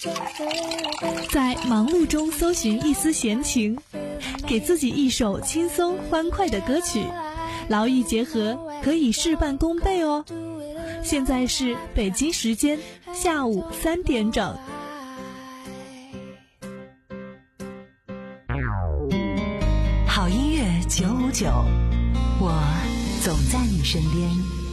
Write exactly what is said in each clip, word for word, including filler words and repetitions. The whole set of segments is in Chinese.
在忙碌中搜寻一丝闲情，给自己一首轻松欢快的歌曲，劳逸结合，可以事半功倍哦。现在是北京时间下午三点整。 好音乐九五九，我总在你身边。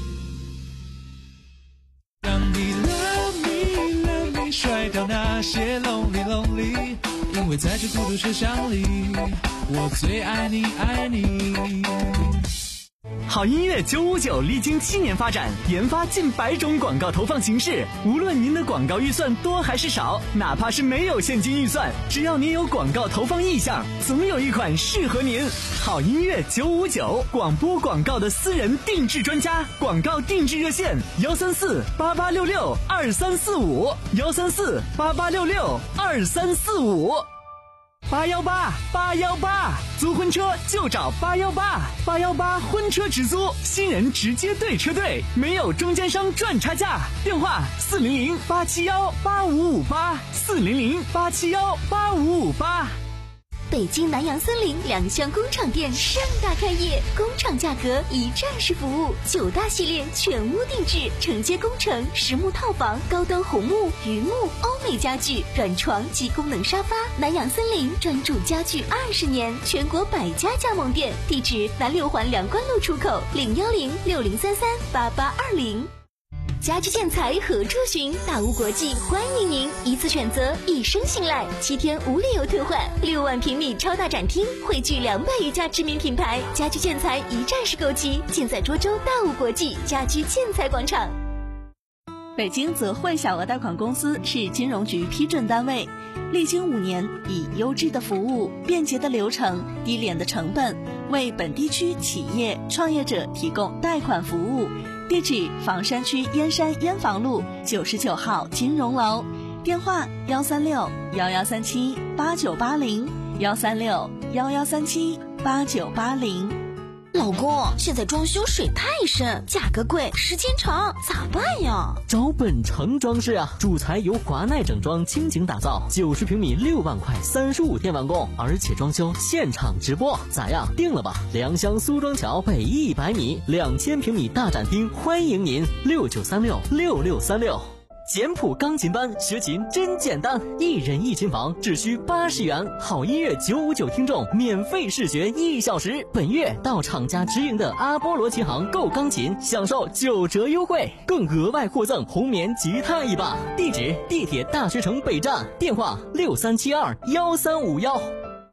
让你 love me love me 甩掉那些 lonely lonely， 因为在这孤独车厢里，我最爱你爱你。 好音乐九五九历经七年发展，研发近百种广告投放形式。无论您的广告预算多还是少，哪怕是没有现金预算，只要您有广告投放意向，总有一款适合您。好音乐九五九，广播广告的私人定制专家，广告定制热线幺三四八八六六二三四五幺三四八八六六二三四五。八幺八八幺八，租婚车就找八幺八，八幺八婚车直租，新人直接对车队，没有中间商赚差价。电话四零零八七幺八五五八，四零零八七幺八五五八。 北京南阳森林两厢工厂店盛大开业，工厂价格一站式服务，九大系列全屋定制，承接工程、实木套房、高端红木、榆木、欧美家具、软床及功能沙发。南阳森林专注家具二十年，全国百家加盟店，地址南六环梁关路出口零幺零六零三三八八二零。家居建材何处寻？大屋国际欢迎您，一次选择，一生信赖，七天无理由退换，六万平米超大展厅，汇聚两百余家知名品牌，家居建材一站式购齐，尽在涿州大屋国际家居建材广场。 北京泽汇小额贷款公司是金融局批准单位，历经五年，以优质的服务、便捷的流程、低廉的成本，为本地区企业创业者提供贷款服务。地址：房山区燕山燕房路九十九号金融楼，电话：幺三六幺幺三七八九八零，幺三六幺幺三七八九八零。 老公，现在装修水太深，价格贵，时间长，咋办呀？ 找本城装饰啊，主材由华奈整装倾情打造，九十平米六万块，三十五天完工，而且装修现场直播，咋样？定了吧？良乡苏庄桥北一百米，两千平米大展厅，欢迎您，六九三六六六三六。简谱钢琴班学琴真简单，一人一琴房只需八十元，好音乐九五九听众免费试学一小时。本月到厂家直营的阿波罗琴行购钢琴，享受九折优惠，更额外获赠红棉吉他一把。地址：地铁大学城北站，电话六三七二幺三五幺。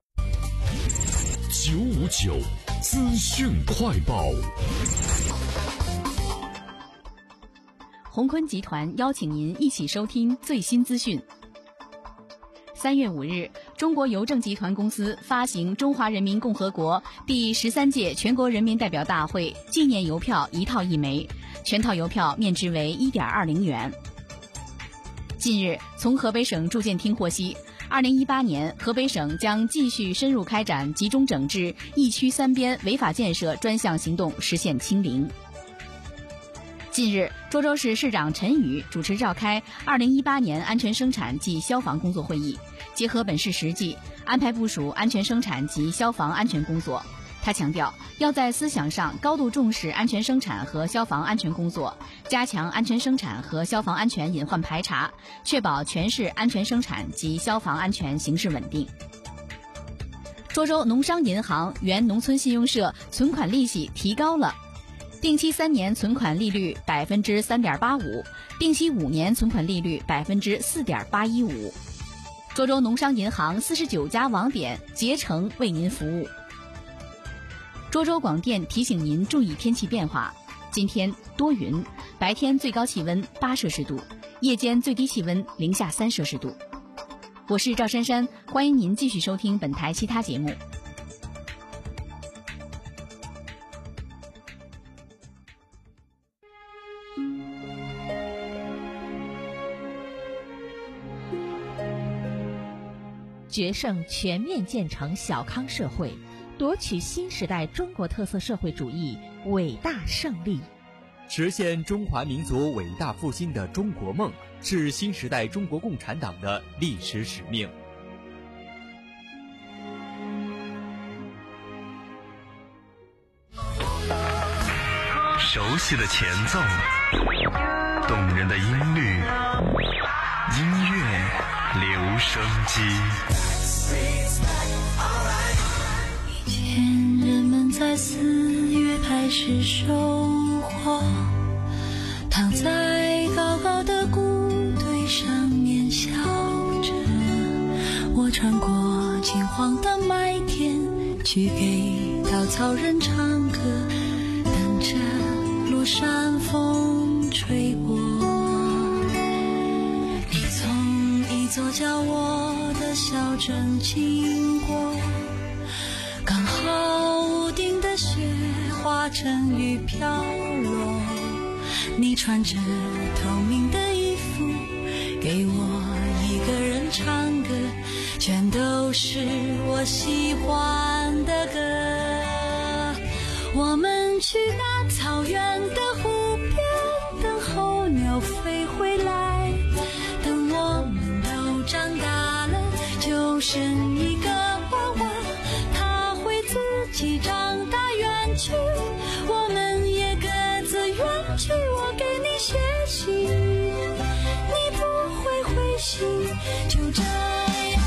九五九资讯快报。 鸿坤集团邀请您一起收听最新资讯。三月五日，中国邮政集团公司发行中华人民共和国第十三届全国人民代表大会纪念邮票一套一枚，全套邮票面值为 一点二零元。近日，从河北省住建厅获悉，二零一八年河北省将继续深入开展集中整治一区三边违法建设专项行动，实现清零。近日，涿州市市长陈宇主持召开二零一八年安全生产及消防工作会议，结合本市实际，安排部署安全生产及消防安全工作。他强调，要在思想上高度重视安全生产和消防安全工作，加强安全生产和消防安全隐患排查，确保全市安全生产及消防安全形势稳定。涿州农商银行原农村信用社存款利息提高了，定期三年存款利率百分之三点八五，定期五年存款利率百分之四点八一五。涿州农商银行四十九家网点竭诚为您服务。涿州广电提醒您注意天气变化，今天多云，白天最高气温八摄氏度，夜间最低气温零下三摄氏度。我是赵珊珊，欢迎您继续收听本台其他节目。 决胜全面建成小康社会，夺取新时代中国特色社会主义伟大胜利。 实现中华民族伟大复兴的中国梦，是新时代中国共产党的历史使命。 熟悉的前奏，动人的音律，音乐留声机。 以前人们在四月开始收获，躺在高高的谷堆上面笑着。我穿过金黄的麦田，去给稻草人唱歌，等着落山风吹过。你从一座叫我的小镇经过，刚好屋顶的雪化成雨飘落。你穿着透明的衣服，给我一个人唱歌，全都是我喜欢的歌。我们去那草原的湖边，等候鸟飞回来。等我们都长大了，就生一个娃娃，他会自己长大远去，我们也各自远去。我给你写信，你不会回信，就这样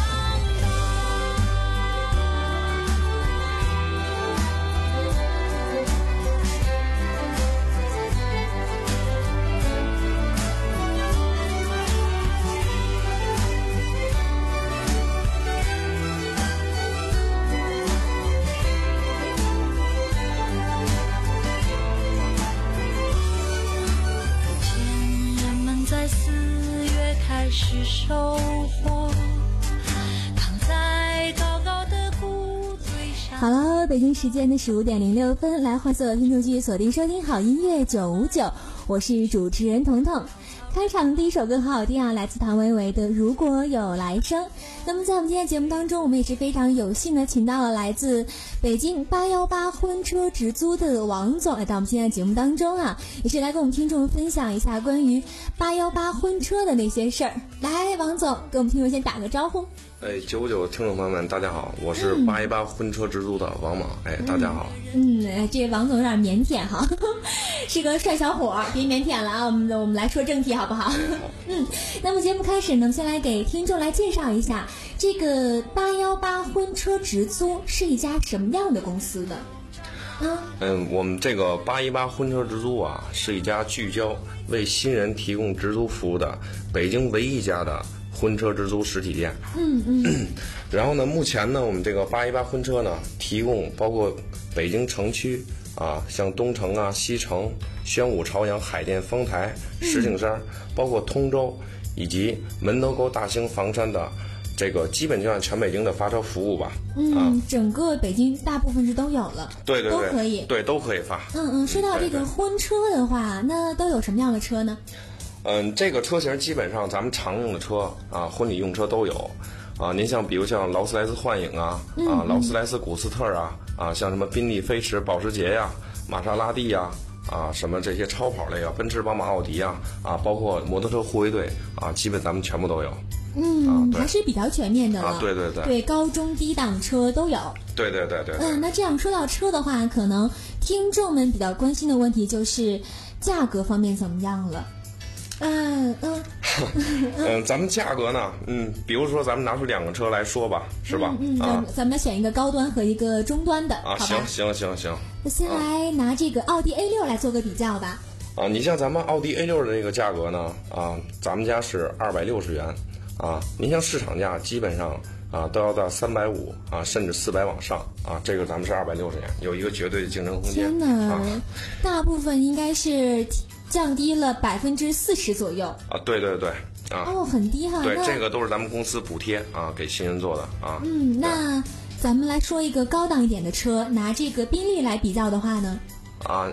是收获，躺在高高的谷堆上。 好了，北京时间的十五点零六分，来欢迎所有听众继续锁定收听好音乐九五九，我是主持人彤彤。开场第一首歌很好听啊，来自唐维维的《如果有来生》。那么在我们今天节目当中，我们也是非常有幸的请到了来自北京八一八婚车直租的王总来到我们今天的节目当中啊，也是来跟我们听众分享一下关于八一八婚车的那些事儿。来，王总跟我们听众先打个招呼。 哎，九五九听众朋友们，大家好，我是八一八婚车直租的王猛。哎，大家好。 嗯，这王总有点腼腆哈，是个帅小伙，别腼腆了啊。我们我们来说正题好不好？嗯，那么节目开始呢，先来给听众来介绍一下这个八一八婚车直租是一家什么样的公司呢？ 嗯, 嗯，我们这个八一八婚车直租啊，是一家聚焦为新人提供直租服务的北京唯一一家的婚车直租实体店。 嗯嗯。 然后呢，目前呢，我们这个八一八婚车呢，提供包括北京城区啊，像东城啊、西城、宣武、朝阳、海淀、丰台、石景山，嗯、包括通州以及门头沟、大兴、房山的。这个基本就按全北京的发车服务吧， 嗯，啊、整个北京大部分是都有了， 对对对， 都可以， 对都可以发。 嗯嗯，说到这个婚车的话，那都有什么样的车呢？ 嗯，这个车型基本上咱们常用的车啊，婚礼用车都有啊。您像比如像劳斯莱斯幻影啊， 嗯、 啊，劳斯莱斯古斯特啊，啊，像什么宾利飞驰、保时捷呀、玛莎拉蒂呀。啊，什么这些超跑类啊，奔驰、宝马、奥迪啊，啊，包括摩托车护卫队啊，基本咱们全部都有。 嗯， 啊、 还是比较全面的了。 啊，对对对。 对，高中低档车都有。 对对对对。 嗯，那这样说到车的话，可能听众们比较关心的问题就是价格方面怎么样了？嗯嗯嗯，咱们价格呢？嗯，比如说咱们拿出两个车来说吧，是吧？ 嗯，嗯啊，咱们选一个高端和一个中端的， 啊，行行行行。 那先来拿这个奥迪 A 六来做个比较吧。 啊，你像咱们奥迪 A 六的这个价格呢，啊，咱们家是二百六十元，啊，您像市场价基本上啊都要到三百五啊，甚至四百往上啊，这个咱们是二百六十元，有一个绝对的竞争空间。 天哪，啊、大部分应该是。降低了百分之四十左右啊！对对对啊！ 哦，很低哈。 对，这个都是咱们公司补贴啊，给新人做的啊。 嗯，那咱们来说一个高档一点的车，拿这个宾利来比较的话呢？ 啊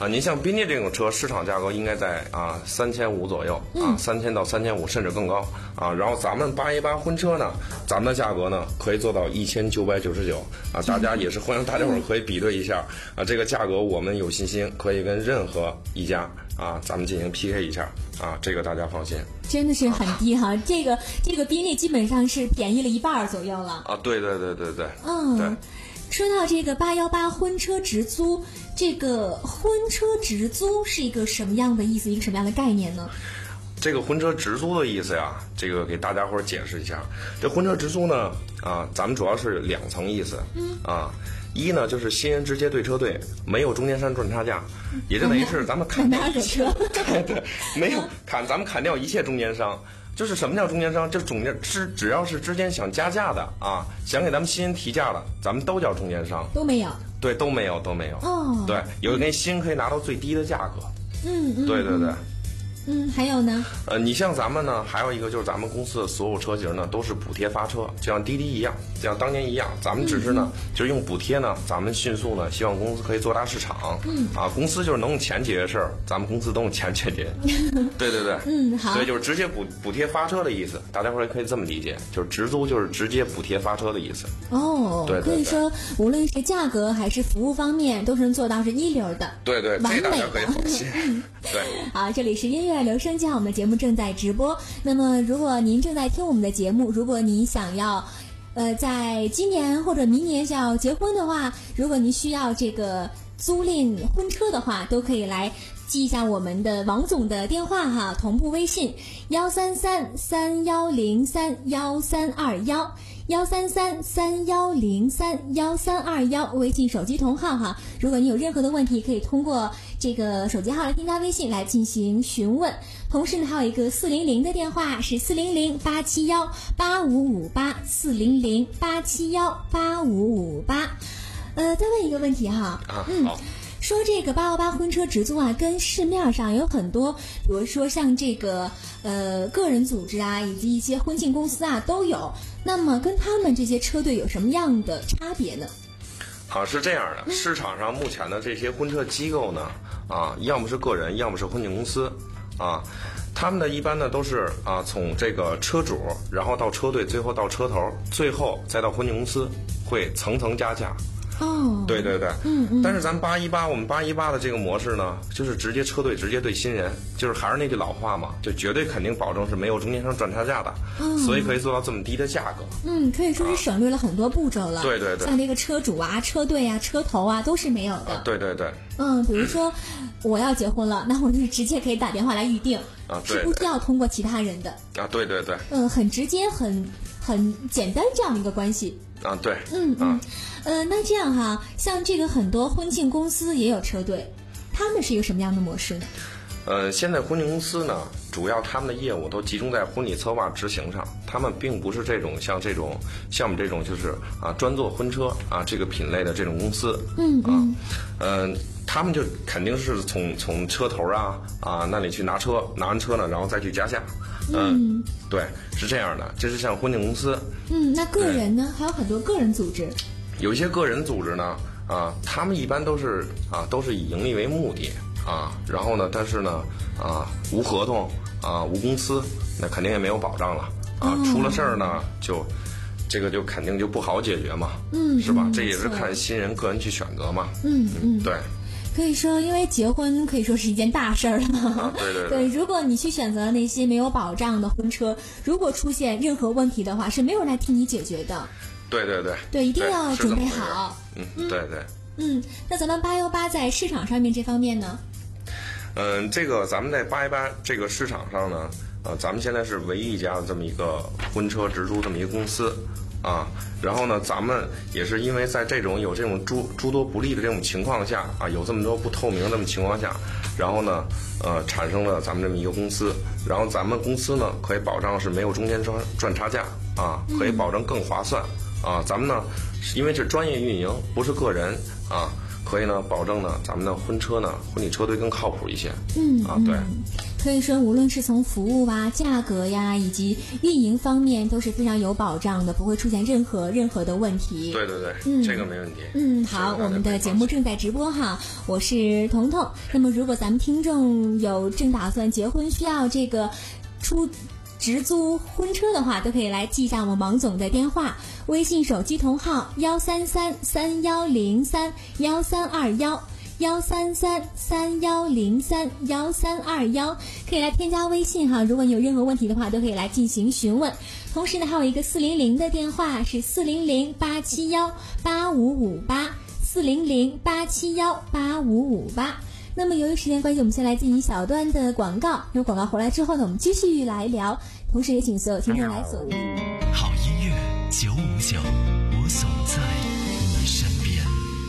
啊，您像宾利这种车，市场价格应该在啊三千五左右啊，三千到三千五甚至更高啊。然后咱们八一八婚车呢，咱们的价格呢可以做到一千九百九十九啊，大家也是欢迎大家伙儿可以比对一下啊，这个价格我们有信心可以跟任何一家啊咱们进行 P K 一下啊，这个大家放心。 真的是很低哈，啊、这个这个宾利基本上是便宜了一半左右了啊！对对对对对， 嗯， 对。 说到这个八一八婚车直租，这个婚车直租是一个什么样的意思，一个什么样的概念呢？ 这个婚车直租的意思呀，这个给大家伙儿解释一下。这婚车直租呢，啊，咱们主要是两层意思，嗯，啊，一呢就是新人直接对车队，没有中间商赚差价，也就等于是咱们砍掉一切，对对，没有砍，咱们砍掉一切中间商。就是什么叫中间商？就是中间只只要是之间想加价的啊，想给咱们新人提价的，咱们都叫中间商。 都没有。 对，都没有，都没有。 哦。 对，有一根新人可以拿到最低的价格。 嗯嗯。 对对对。 嗯，还有呢？ 呃，你像咱们呢，还有一个就是咱们公司的所有车型呢，都是补贴发车，就像滴滴一样，就像当年一样，咱们只是呢，嗯、就是用补贴呢，咱们迅速呢，希望公司可以做大市场。嗯。啊，公司就是能用钱解决事儿，咱们公司都用钱解决。对对对。 嗯，好。 所以就是直接补补贴发车的意思，大家伙儿也可以这么理解，就是直租就是直接补贴发车的意思。 哦。对对对。可以说，无论是价格还是服务方面，都是能做到是一流的。 对对， 完美的。 这大家可以放心。对。 好，这里是音乐留声机，我们。节目正在直播，那么如果您正在听我们的节目，如果您想要呃在今年或者明年想要结婚的话，如果您需要这个租赁婚车的话，都可以来记一下我们的王总的电话哈，同步微信幺三三三幺零三幺三二幺幺三三三幺零三幺三二幺，微信手机同号哈。如果你有任何的问题，可以通过这个手机号来添加微信来进行询问。同时呢，还有一个四零零的电话是四零零八七幺八五五八四零零八七幺八五五八。呃，再问一个问题哈， 啊、 嗯。好，说这个八幺八婚车直租啊，跟市面上有很多，比如说像这个呃个人组织啊，以及一些婚庆公司啊都有。那么跟他们这些车队有什么样的差别呢？ 好，是这样的，市场上目前的这些婚车机构呢，啊，要么是个人，要么是婚庆公司，啊，他们呢一般呢都是啊从这个车主，然后到车队，最后到车头，最后再到婚庆公司，会层层加价。 哦， 对对对， 嗯嗯。 但是咱八一八，我们八一八的这个模式呢，就是直接车队直接对新人，就是还是那句老话嘛，就绝对肯定保证是没有中间商赚差价的，嗯，所以可以做到这么低的价格。 嗯，可以说是省略了很多步骤了。 啊、对对对， 像这个车主啊、车队啊、车头啊都是没有的。 啊、对对对。 嗯，比如说我要结婚了，那我就直接可以打电话来预定， 啊，对对， 是不需要通过其他人的。 啊，对对对。 嗯，很直接，很很简单这样的一个关系。 啊，对， 嗯嗯，呃，那这样哈，像这个很多婚庆公司也有车队，他们是一个什么样的模式呢？ 呃，现在婚庆公司呢，主要他们的业务都集中在婚礼策划执行上，他们并不是这种像这种像我们这种就是啊专做婚车啊这个品类的这种公司， 嗯嗯，呃，他们就肯定是从从车头啊啊那里去拿车，拿完车呢，然后再去加价。嗯，对，是这样的，这是像婚庆公司。 嗯，那个人呢，还有很多个人组织。 有一些个人组织呢，啊，他们一般都是啊，都是以盈利为目的啊，然后呢，但是呢，啊，无合同啊，无公司，那肯定也没有保障了啊， 哦、 出了事儿呢，就这个就肯定就不好解决嘛， 嗯， 是吧？ 嗯、 这也是看新人个人去选择嘛。 嗯嗯， 对。 可以说，因为结婚可以说是一件大事儿了。 啊，对对对。对，如果你去选择那些没有保障的婚车，如果出现任何问题的话，是没有人来替你解决的。 对对对。 对，一定要准备好。 嗯，对对。 嗯，那咱们八幺八在市场上面这方面呢？ 嗯，这个咱们在八一八这个市场上呢，呃，咱们现在是唯一一家的这么一个婚车直租这么一个公司。啊，然后呢，咱们也是因为在这种有这种诸诸多不利的这种情况下啊，有这么多不透明的这么情况下，然后呢，呃，产生了咱们这么一个公司，然后咱们公司呢可以保障是没有中间商赚差价啊，可以保证更划算啊，咱们呢因为是专业运营，不是个人啊。可以呢，保证呢，咱们的婚车呢，婚礼车队更靠谱一些。 嗯啊，对。 可以说无论是从服务啊、价格呀以及运营方面都是非常有保障的，不会出现任何任何的问题。 对对对， 嗯， 这个没问题。 嗯，好，我们的节目正在直播哈，我是彤彤。那么如果咱们听众有正打算结婚需要这个出直租婚车的话，都可以来记一下我们王总的电话，微信手机同号幺三三三幺零三幺三二幺幺三三三幺零三幺三二幺，可以来添加微信哈。如果你有任何问题的话，都可以来进行询问。同时呢，还有一个四零零的电话是四零零八七幺八五五八四零零八七幺八五五八。那么由于时间关系，我们先来进行小段的广告。有广告回来之后呢，我们继续来聊。同时也请所有听众来锁定好音乐九五九，我总在你身边。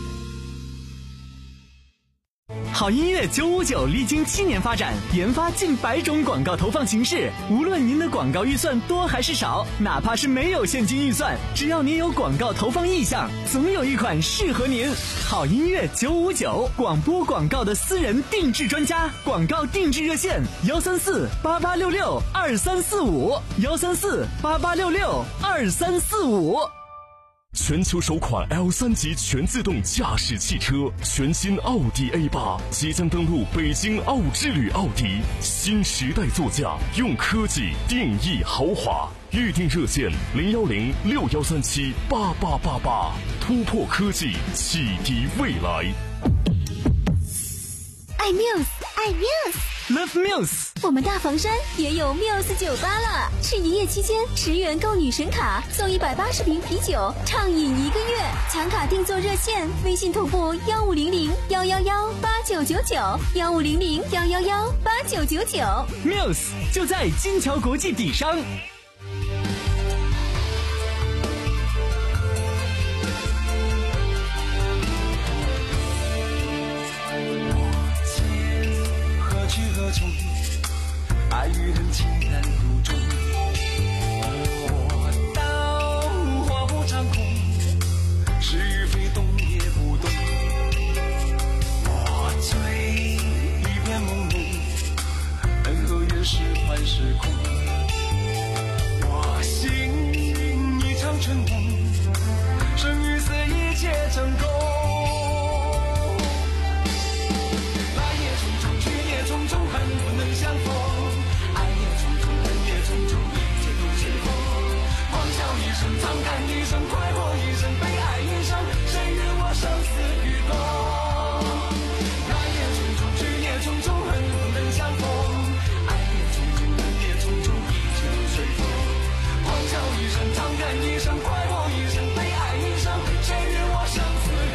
好音乐九五九历经七年发展，研发近百种广告投放形式。无论您的广告预算多还是少，哪怕是没有现金预算，只要您有广告投放意向，总有一款适合您。好音乐九五九，广播广告的私人定制专家，广告定制热线幺三四八八六六二三四五幺三四八八六六二三四五。 全球首款 L 三 级全自动驾驶汽车，全新奥迪 A 八即将登陆北京奥之旅奥迪，新时代座驾，用科技定义豪华。预订热线零幺零六幺三七八八八八，突破科技，启迪未来。 爱 Muse， 爱 Muse。Love Muse， 我们大房山也有 Muse 酒吧了。是营业期间，十元购女神卡送一百八十瓶啤酒，畅饮一个月。抢卡订座热线：微信同步幺五零零幺幺幺八九九九幺五零零幺幺幺八九九九。 Muse 就在金桥国际底商。 爱与恨情难入中，我刀划不掌控，是与非动也不动。我醉一片朦胧，恩和怨是幻是空。我心一场春梦，生与死一切成空。来也匆匆，去也匆匆，恨不能相逢。长叹一声，快活一生，悲哀一生，谁与我生死与共？来也匆匆，去也匆匆，恨不能相逢。爱也匆匆，恨也匆匆，一切都随风。狂笑一声，长叹一声，快活一生，悲哀一生，谁与我生死与共？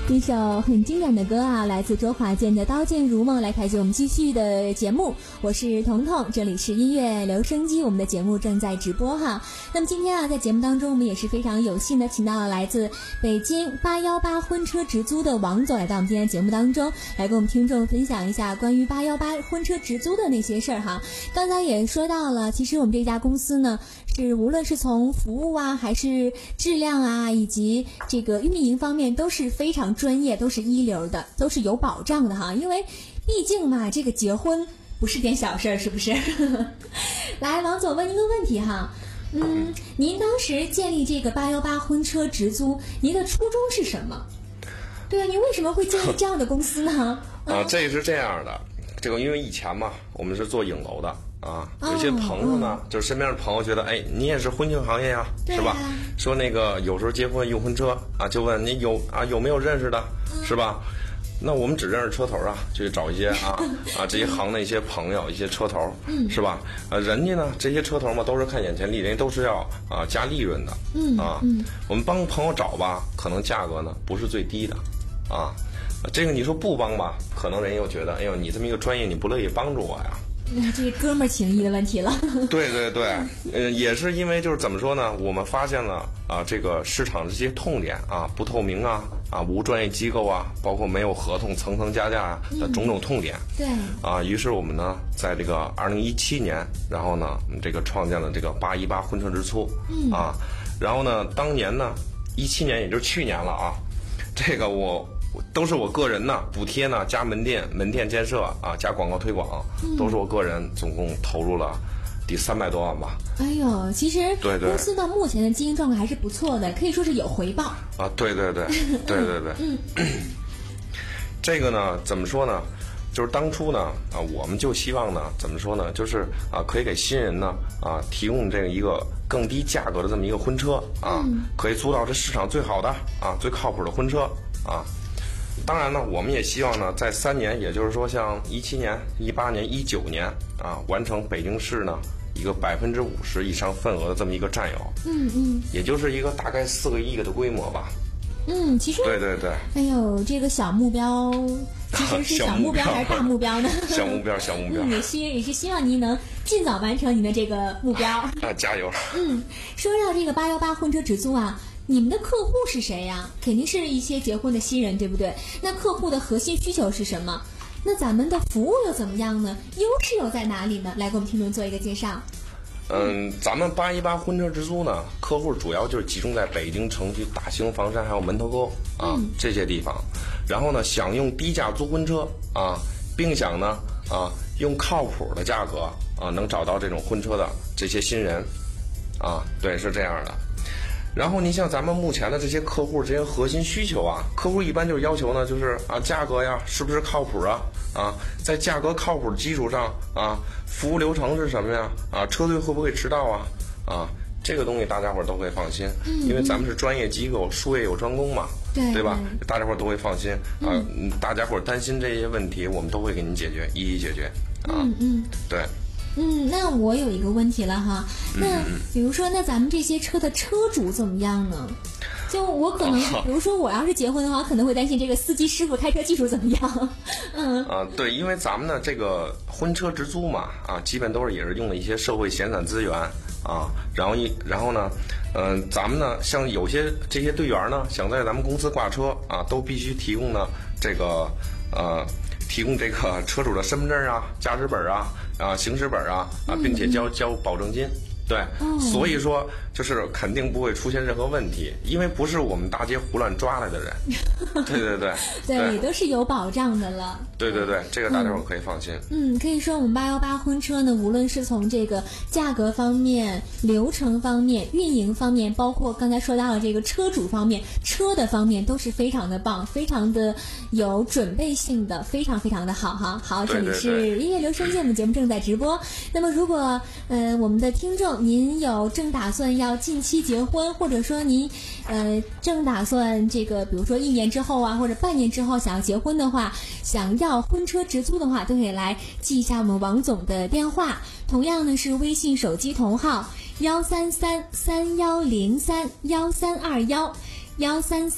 一首很经典的歌啊，来自周华健的《刀剑如梦》，来开启我们继续的节目。我是彤彤，这里是音乐留声机，我们的节目正在直播哈。那么今天啊，在节目当中，我们也是非常有幸的请到了来自北京八幺八婚车直租的王总，来到我们今天节目当中，来跟我们听众分享一下关于八幺八婚车直租的那些事儿哈。刚才也说到了，其实我们这家公司呢，是无论是从服务啊，还是质量啊，以及这个运营方面，都是非常专业，都是一流的，都是有保障的哈。因为毕竟嘛，这个结婚不是点小事儿，是不是？来，王总问一个问题哈，嗯，您当时建立这个八幺八婚车直租，您的初衷是什么？对啊，您为什么会建立这样的公司呢？ 嗯、啊，这是这样的，这个因为以前嘛，我们是做影楼的。啊，有些朋友呢，哦嗯、就是身边的朋友觉得，哎，你也是婚庆行业呀、啊，是吧？说那个有时候结婚用婚车啊，就问你有啊有没有认识的，嗯、是吧？那我们只认识车头啊，就去找一些啊啊这一行的一些朋友，一些车头，嗯、是吧？呃，人家呢这些车头嘛都是看眼前利，人家都是要啊加利润的，嗯啊，嗯我们帮朋友找吧，可能价格呢不是最低的，啊，这个你说不帮吧，可能人又觉得，哎呦，你这么一个专业，你不乐意帮助我呀？ 那这哥们儿情谊的问题了。 对对对，呃，也是因为就是怎么说呢？我们发现了啊，这个市场这些痛点啊，不透明啊，啊，无专业机构啊，包括没有合同、层层加价啊的种种痛点。 嗯、对。 啊，于是我们呢，在这个二零一七年，然后呢，这个创建了这个八一八婚车直租。嗯。啊，然后呢，当年呢，一七年也就是去年了啊，这个我。都是我个人呢，补贴呢加门店门店建设啊，加广告推广，嗯、都是我个人总共投入了得三百多万吧。 哎呦，其实对对， 公司到目前的经营状况还是不错的，可以说是有回报啊。对对对对对对，嗯，这个呢怎么说呢？就是当初呢啊，我们就希望呢，怎么说呢？就是啊，可以给新人呢啊提供这个一个更低价格的这么一个婚车啊，嗯、可以租到这市场最好的啊最靠谱的婚车啊。当然呢，我们也希望呢，在三年，也就是说像一七年、一八年、一九年啊，完成北京市呢一个百分之五十以上份额的这么一个占有。 嗯嗯。 也就是一个大概四个亿的规模吧。 嗯，其实。 对对对。 哎呦，这个小目标，其实是小目标还是大目标呢？ 小目标，小目标。 嗯，也希也是希望您能尽早完成您的这个目标。 啊，加油！ 嗯，说到这个八幺八婚车直租啊。你们的客户是谁呀？肯定是一些结婚的新人，对不对？那客户的核心需求是什么？那咱们的服务又怎么样呢？优势又在哪里呢？来给我们听众做一个介绍。 嗯，咱们八一八婚车直租呢，客户主要就是集中在北京城区大兴、房山还有门头沟啊、嗯、这些地方。然后呢，想用低价租婚车啊，并想呢啊用靠谱的价格啊能找到这种婚车的这些新人啊，对，是这样的。然后你像咱们目前的这些客户这些核心需求啊，客户一般就是要求呢，就是啊价格呀是不是靠谱啊啊，在价格靠谱的基础上啊，服务流程是什么呀啊，车队会不会迟到啊啊，这个东西大家伙都会放心，嗯、因为咱们是专业机构，术业有专攻嘛， 对对吧？大家伙都会放心啊，嗯、大家伙担心这些问题，我们都会给您解决，一一解决啊， 嗯嗯， 对。 嗯，那我有一个问题了哈，那比如说，那咱们这些车的车主怎么样呢？就我可能，比如说我要是结婚的话，可能会担心这个司机师傅开车技术怎么样。嗯啊，对，因为咱们呢这个婚车直租嘛，啊，基本都是也是用的一些社会闲散资源啊，然后一然后呢，嗯、呃，咱们呢像有些这些队员呢，想在咱们公司挂车啊，都必须提供呢这个呃。提供这个车主的身份证啊、驾驶本啊、啊行驶本啊啊，并且交交保证金。对，哦、所以说就是肯定不会出现任何问题，因为不是我们大街胡乱抓来的人。对对对， 对，也都是有保障的了。 对对对，这个大家伙可以放心。 嗯，可以说我们八幺八婚车呢，无论是从这个价格方面、流程方面、运营方面，包括刚才说到了这个车主方面、车的方面，都是非常的棒，非常的有准备性的，非常非常的好哈。好，这里是音乐留声机，我们节目正在直播。那么如果呃我们的听众您有正打算要近期结婚，或者说您呃正打算这个比如说一年之后啊，或者半年之后想要结婚的话，想要婚车直租的话，都可以来记一下我们王总的电话，同样呢是微信手机同号幺三三三幺零三幺三二幺幺三三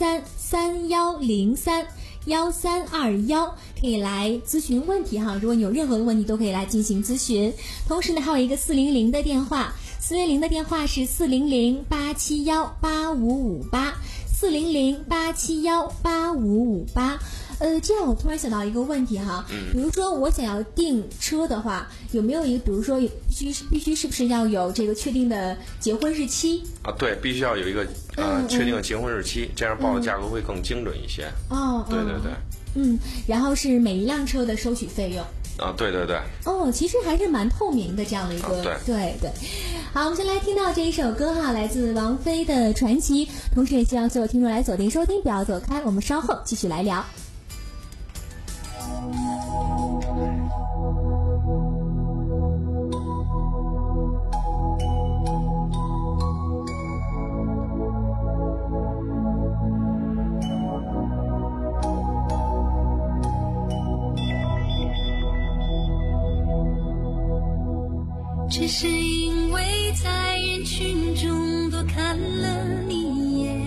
三幺零三幺三二幺，可以来咨询问题哈。如果你有任何的问题，都可以来进行咨询。同时呢，还有一个四零零的电话，四零零的电话是四零零八七幺八五五八，四零零八七幺八五五八。呃，这样我突然想到一个问题哈，比如说我想要订车的话，有没有一个，比如说必须必须是不是要有这个确定的结婚日期啊？对，必须要有一个呃、嗯、确定的结婚日期，这样报的价格会更精准一些。 哦， 对对对， 嗯，然后是每一辆车的收取费用。 啊，对对对。 哦，其实还是蛮透明的这样的一个， 啊、对对对。好，我们先来听到这一首歌哈，来自王菲的《传奇》，同时也希望所有听众来锁定收听，不要走开，我们稍后继续来聊。 只是因为在人群中多看了你一眼，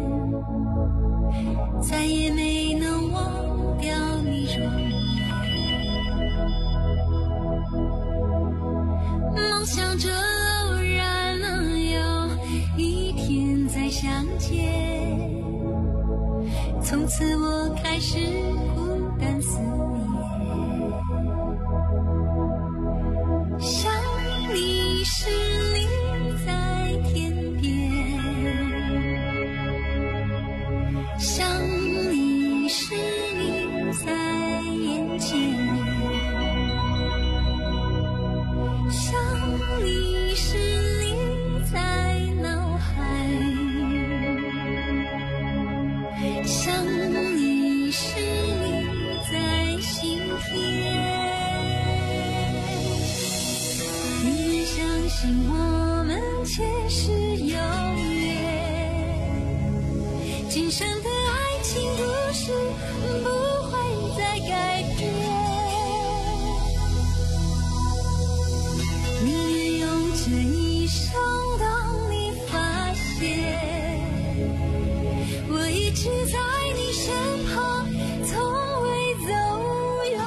再也没能忘掉你容颜。梦想着偶然能有一天再相见，从此我开始孤单思念。想你是你在天边，想你是你在眼前，想你是你在脑海，想你是你在心田。相信我们前世有缘，今生的爱情故事不会再改变。宁愿用这一生等你发现，我一直在你身旁，从未走远。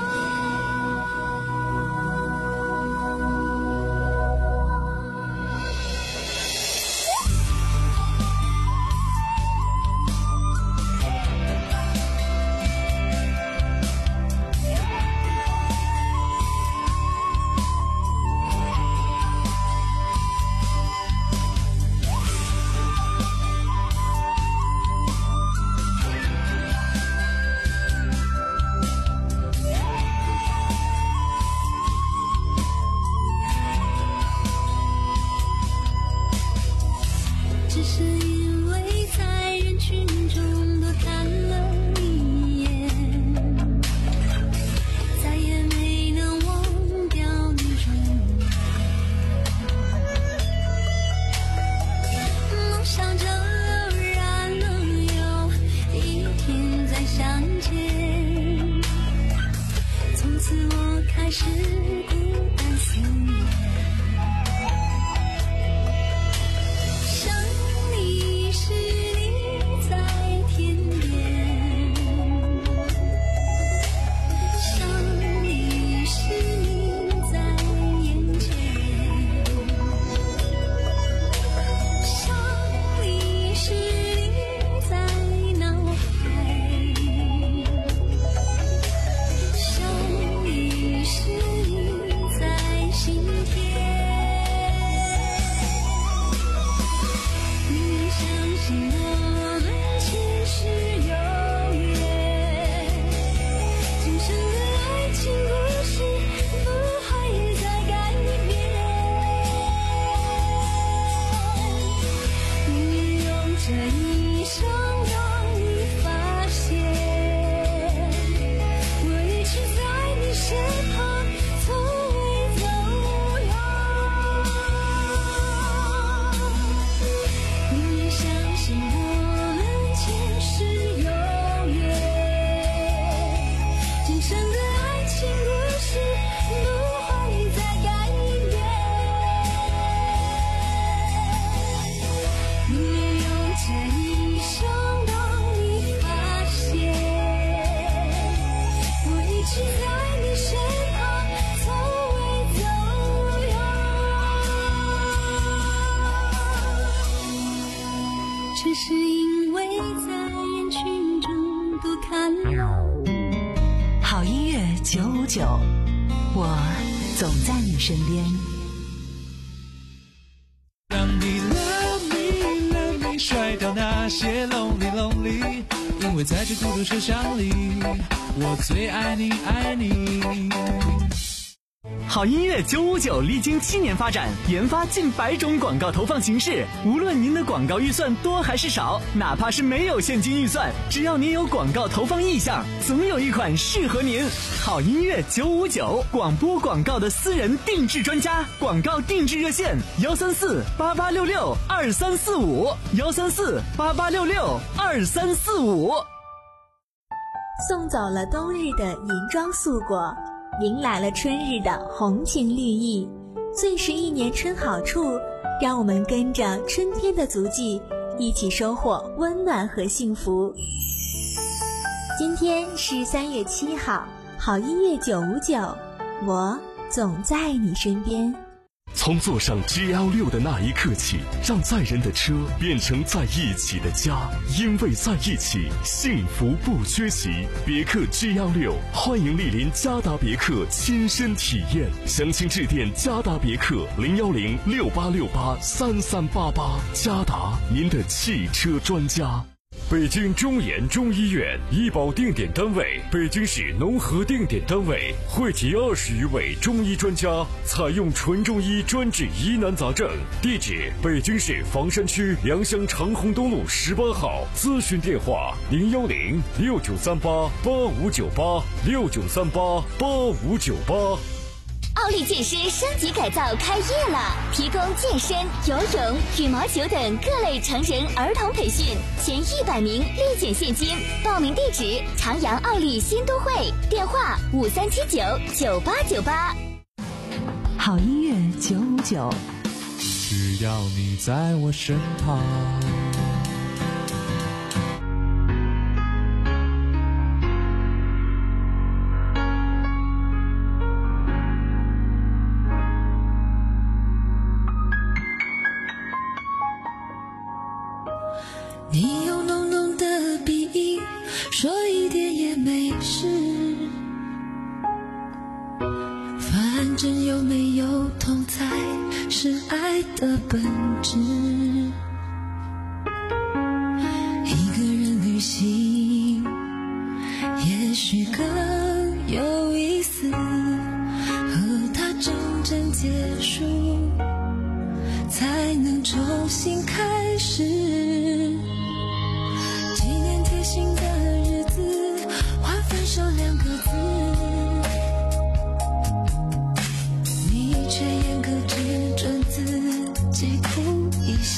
九五九，我总在你身边。 让你 love me love me 甩掉那些 lonely lonely， 因为在这孤独车厢里，我最爱你爱你。 好音乐九五九历经七年发展，研发近百种广告投放形式。无论您的广告预算多还是少，哪怕是没有现金预算，只要您有广告投放意向，总有一款适合您。好音乐九五九，广播广告的私人定制专家，广告定制热线：幺三四八八六六二三四五，幺三四八八六六二三四五。 送走了冬日的银装素裹，迎来了春日的红情绿意，最是一年春好处，让我们跟着春天的足迹，一起收获温暖和幸福。今天是三月七号，好音乐九五九，我总在你身边。 从坐上 G L 六的那一刻起，让载人的车变成在一起的家，因为在一起，幸福不缺席。别克 G L 六，欢迎莅临嘉达别克亲身体验。详情致电嘉达别克零幺零六八六八三三八八。嘉达，您的汽车专家。 北京中研中医院医保定点单位，北京市农合定点单位，汇集二十余位中医专家，采用纯中医专治疑难杂症。地址：北京市房山区良乡长虹东路十八号。咨询电话：零幺零六九三八八五九八六九三八八五九八。 奥利健身升级改造开业了，提供健身、游泳、羽毛球等各类成人儿童培训，前一百名立减现金。报名地址：长阳奥利新都会，电话五三七九九八九八。 好音乐九五九， 只要你在我身旁。 你有浓浓的鼻音，说一点也没事，反正有没有痛才是爱的本质。一个人旅行也许更有意思，和他真正结束才能重新开始。新的日子，画分手两个字，你却严格只准自己哭一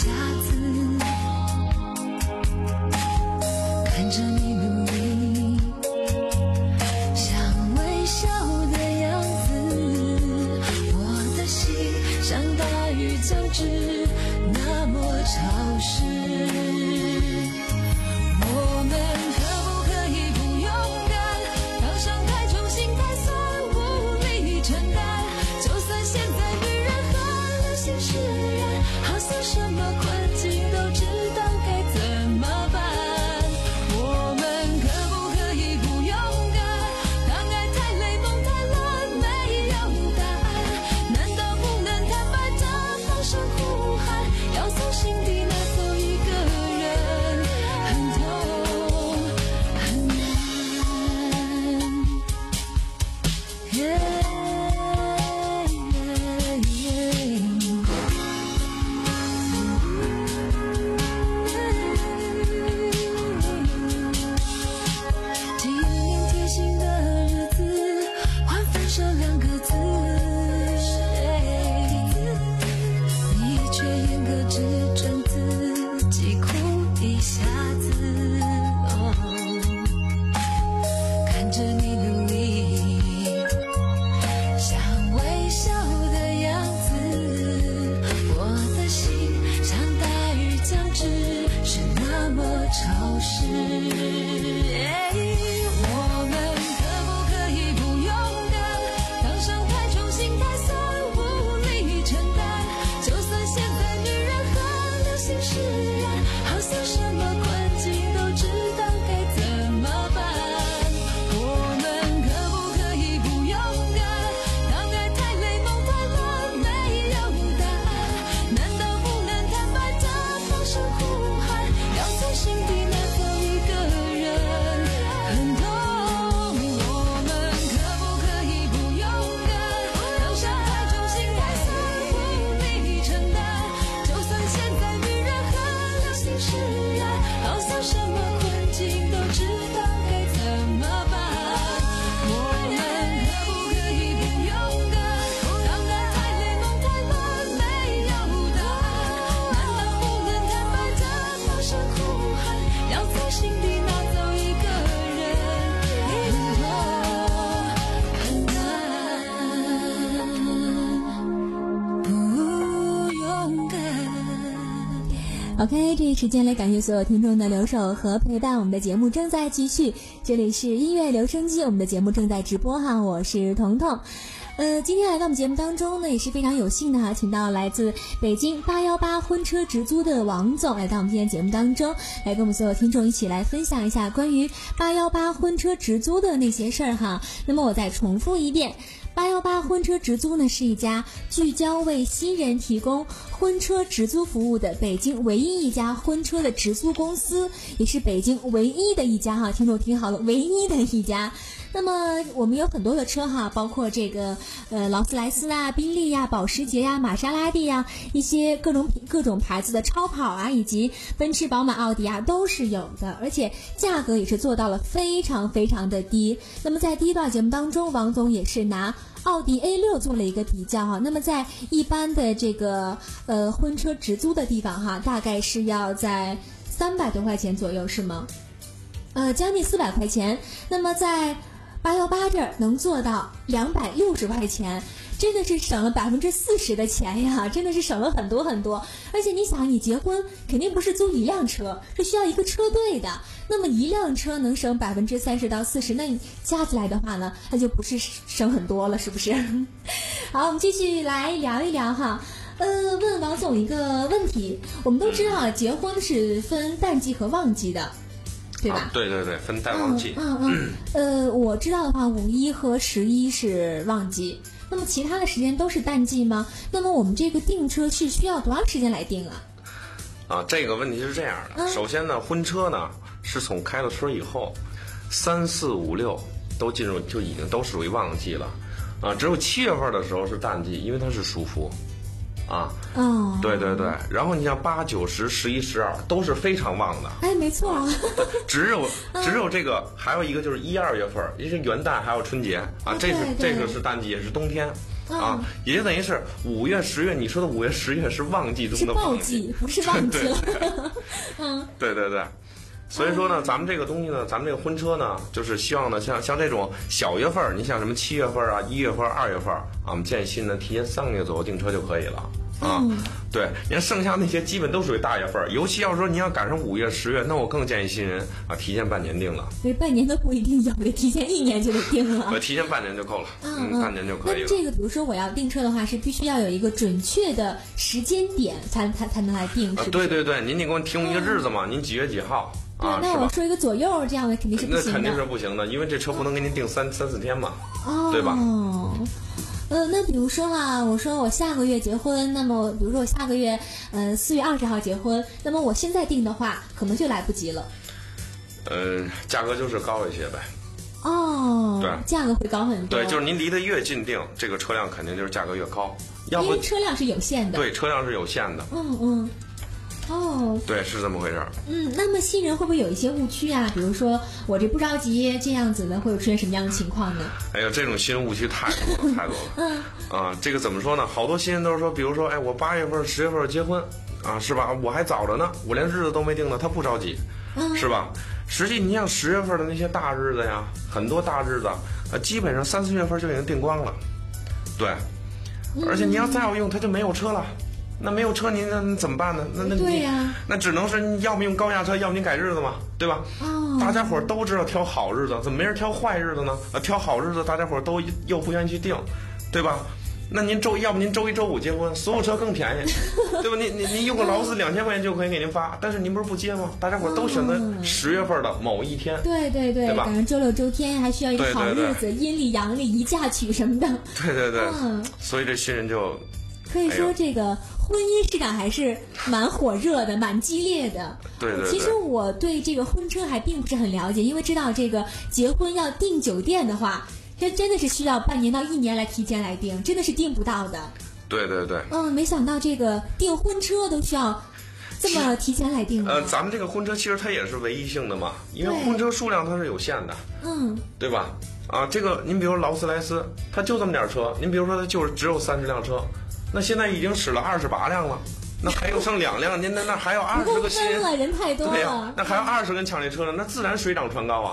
OK， 这一时间来感谢所有听众的留守和陪伴，我们的节目正在继续，这里是音乐留声机，我们的节目正在直播哈，我是彤彤。呃，今天来到我们节目当中呢，也是非常有幸的哈，请到来自北京八一八婚车直租的王总来到我们今天节目当中，来跟我们所有听众一起来分享一下关于八一八婚车直租的那些事儿哈。那么我再重复一遍。八一八婚车直租呢是一家聚焦为新人提供婚车直租服务的北京唯一一家婚车的直租公司，也是北京唯一的一家哈，听众听好了，唯一的一家。那么我们有很多的车哈，包括这个呃劳斯莱斯啊、宾利呀、保时捷呀、玛莎拉蒂呀，一些各种各种牌子的超跑啊，以及奔驰、宝马、奥迪啊都是有的，而且价格也是做到了非常非常的低。那么在第一段节目当中，王总也是拿奥迪 A 六 做了一个比较哈，那么在一般的这个呃婚车直租的地方哈，大概是要在三百多块钱左右是吗？呃，将近四百块钱。那么在八一八这儿能做到两百六十块钱，真的是省了百分之四十的钱呀，真的是省了很多很多。而且你想，你结婚肯定不是租一辆车，是需要一个车队的。那么一辆车能省百分之三十到四十，那你加起来的话呢，那就不是省很多了，是不是？好，我们继续来聊一聊哈。呃，问王总一个问题，我们都知道结婚是分淡季和旺季的。对吧、 啊？对对对，分淡旺季。 嗯嗯, 嗯。呃，我知道的话，五一和十一是旺季，那么其他的时间都是淡季吗？那么我们这个订车是需要多长时间来订啊？ 啊，这个问题是这样的。嗯、首先呢，婚车呢是从开了车以后，三四五六都进入就已经都属于旺季了，啊，只有七月份的时候是淡季，因为它是属福。啊， 哦， 对对对，然后你像八九十十一十二都是非常旺的， 哎，没错，啊、 只有只有这个，还有一个就是一二月份，一是元旦，还有春节啊，这是这个是淡季，也是冬天。啊，也就等于是五月、十月，你说的五月、十月是旺季中的旺季，不是旺季了。 嗯，对对对。所以说呢，咱们这个东西呢，咱们这个婚车呢，就是希望呢，像像这种小月份，你像什么七月份啊、一月份、二月份啊，我们建议新人提前三个月左右订车就可以了啊。嗯、对，你看剩下那些基本都属于大月份，尤其要说你要赶上五月、十月，那我更建议新人啊提前半年订了。 对，半年都不一定有的，提前一年就得订了。 我提前半年就够了，嗯，嗯半年就可以了。 那这个比如说我要订车的话，是必须要有一个准确的时间点才才才能来订，是不是？ 对对对，您得给我提供一个日子嘛，嗯、您几月几号？ 对，那我说一个左右，这样的肯定是不行的。 那肯定是不行的，因为这车不能给你订三三四天嘛， 哦、 对吧？ 呃，那比如说啊，我说我下个月结婚，那么比如说我下个月呃四月二十号结婚，那么我现在订的话，可能就来不及了。 呃，价格就是高一些呗。 哦， 对， 价格会高很多。 对，就是您离得越近订，这个车辆肯定就是价格越高。要不因为车辆是有限的。 对，车辆是有限的。 嗯嗯。哦， 对，是这么回事儿。 嗯，那么新人会不会有一些误区啊？比如说我这不着急这样子呢，会有出现什么样的情况呢？ 哎呀，这种新人误区太多了，太多了。嗯啊，这个怎么说呢？好多新人都是说，比如说，哎，我八月份、十月份结婚啊，是吧？我还早着呢，我连日子都没定呢，他不着急，嗯、是吧？实际你像十月份的那些大日子呀，很多大日子，呃，基本上三四月份就已经订光了。对，而且你要再要用，他就没有车了。那没有车您那怎么办呢？那那对呀、啊， 那只能是你要不用高价车，要不你改日子嘛，对吧？ 哦， 大家伙都知道挑好日子，怎么没人挑坏日子呢？啊，挑好日子，大家伙都又不愿意去订，对吧？那您周要不您周一周五结婚，所有车更便宜，对吧？您您您用个劳斯两千块钱就可以给您发，但是您不是不接吗？大家伙都选择十月份的某一天， 对对对， 对吧？ 赶上周六周天还需要一个好日子， 对对对阴历阳历一嫁娶什么的。 对对对， 嗯， 所以这新人就可以说这个婚姻市场还是蛮火热的，蛮激烈的。 对对对。 其实我对这个婚车还并不是很了解，因为知道这个结婚要订酒店的话，这真的是需要半年到一年来提前来订，真的是订不到的。 对对对。 嗯，没想到这个订婚车都需要这么提前来订。 呃，咱们这个婚车其实它也是唯一性的嘛，因为婚车数量它是有限的。 嗯。 对吧？啊，这个您比如说劳斯莱斯，它就这么点车，您比如说它就是只有三十辆车。那现在已经使了二十八辆了，那还有剩两辆，您那那还有二十个新人， 了人太多了， 对呀、啊，那还有二十个人抢这车呢，那自然水涨船高啊，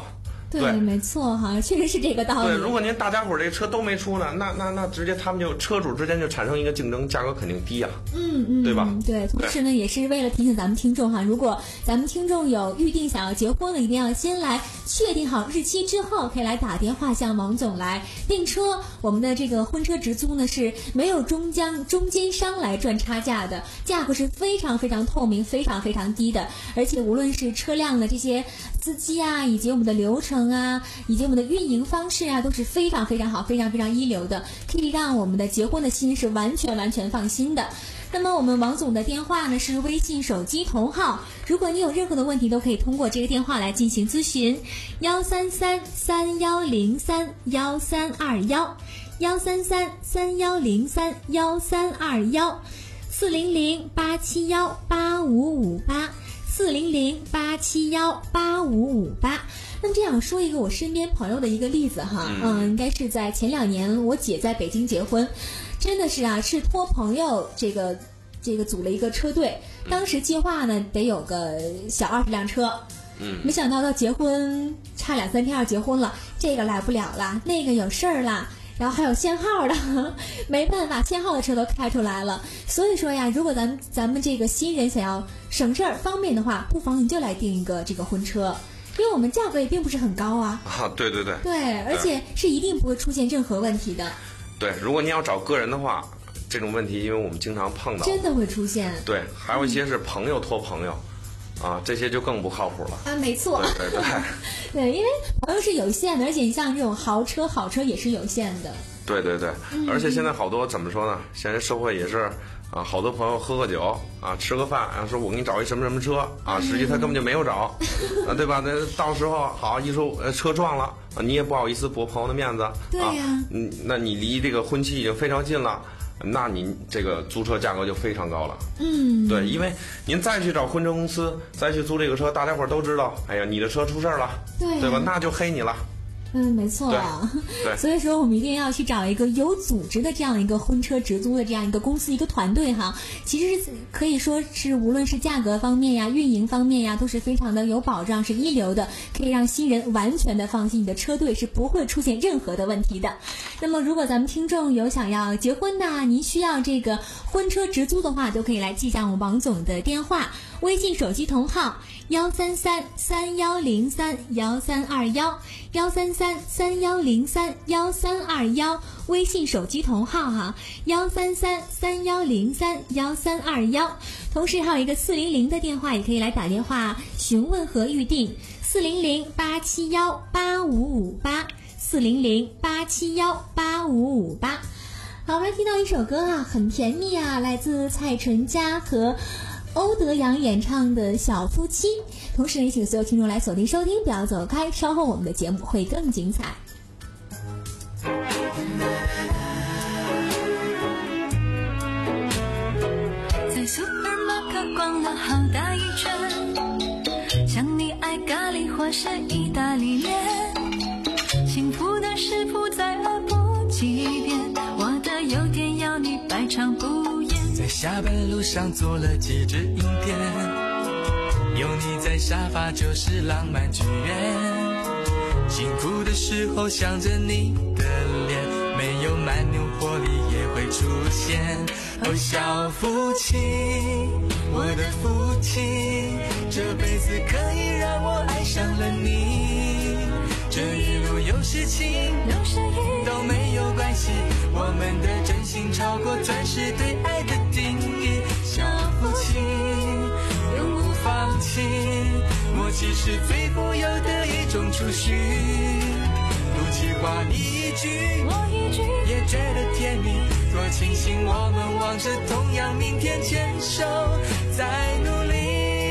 对，对没错哈，确实是这个道理。 对，如果您大家伙儿这车都没出呢，那那那直接他们就车主之间就产生一个竞争，价格肯定低呀、啊。 嗯嗯， 对吧？ 对，同时呢，也是为了提醒咱们听众哈，如果咱们听众有预定想要结婚的，一定要先来确定好日期之后，可以来打电话向王总来订车。我们的这个婚车直租呢是没有中间中间商来赚差价的，价格是非常非常透明、非常非常低的，而且无论是车辆的这些司机啊，以及我们的流程啊，以及我们的运营方式啊，都是非常非常好、非常非常一流的，可以让我们的结婚的心是完全完全放心的。那么我们王总的电话呢是微信手机同号，如果你有任何的问题都可以通过这个电话来进行咨询，幺三三三幺零三幺三二幺，幺三三三幺零三幺三二幺，四零零八七幺八五五八，四零零八七幺八五五八。那么这样说一个我身边朋友的一个例子哈，嗯，应该是在前两年我姐在北京结婚。真的是啊，是托朋友这个这个组了一个车队，当时计划呢得有个小二十辆车，嗯，没想到到结婚差两三天要结婚了，这个来不了了，那个有事儿了，然后还有限号的，没办法，限号的车都开出来了。所以说呀，如果咱们咱们这个新人想要省事儿方便的话，不妨你就来订一个这个婚车。因为我们价格也并不是很高啊， 啊，对对对， 对，而且是一定不会出现任何问题的。 对，如果你要找个人的话，这种问题因为我们经常碰到， 真的会出现。 对，还有一些是朋友托朋友，嗯、啊，这些就更不靠谱了。 啊，没错。 对对对。 对，因为朋友是有限的，而且你像这种豪车、好车也是有限的。 对对对，嗯、而且现在好多怎么说呢？现在社会也是啊，好多朋友喝个酒啊，吃个饭啊，说我给你找一什么什么车啊，实际他根本就没有找，啊，对吧？那到时候好一说呃车撞了啊，你也不好意思驳朋友的面子， 对呀、啊， 嗯，那你离这个婚期已经非常近了。那您这个租车价格就非常高了， 嗯， 对，因为您再去找婚车公司，再去租这个车，大家伙都知道，哎呀，你的车出事了， 对、啊， 对吧？那就黑你了。 嗯，没错， 对， 所以说我们一定要去找一个有组织的这样一个婚车直租的这样一个公司一个团队哈，其实是可以说是无论是价格方面呀、运营方面呀，都是非常的有保障，是一流的，可以让新人完全的放心，你的车队是不会出现任何的问题的。那么如果咱们听众有想要结婚的，您需要这个婚车直租的话，都可以来记下我们王总的电话，微信手机同号幺三三三幺零三幺三二幺，幺三三三幺零三幺三二幺，微信手机同号哈，幺三三三幺零三幺三二幺。同时还有一个四零零的电话，也可以来打电话询问和预定，四零零八七幺八五五八，四零零八七幺八五五八。好，我们听到一首歌啊，很甜蜜啊，来自蔡淳佳和欧德阳演唱的小夫妻。同时也请所有听众来锁定收听，不要走开，稍后我们的节目会更精彩。 在 supermarket 逛了好大一圈，像你爱咖喱或是意大利面，幸福的食谱再恶补几遍，我的优点要你百尝不厌。 在下班路上做了几支影片，有你在沙发就是浪漫剧院，辛苦的时候想着你的脸，没有蛮牛活力也会出现。哦，小夫妻，我的夫妻，这辈子可以让我爱上了你，这一路有事情有时雨都没有关系，我们的真心超过钻石对爱的定义。小夫妻永不放弃，默契是最富有的一种储蓄，不计划你一句我一句也觉得甜蜜，多庆幸我们望着同样明天，牵手在努力。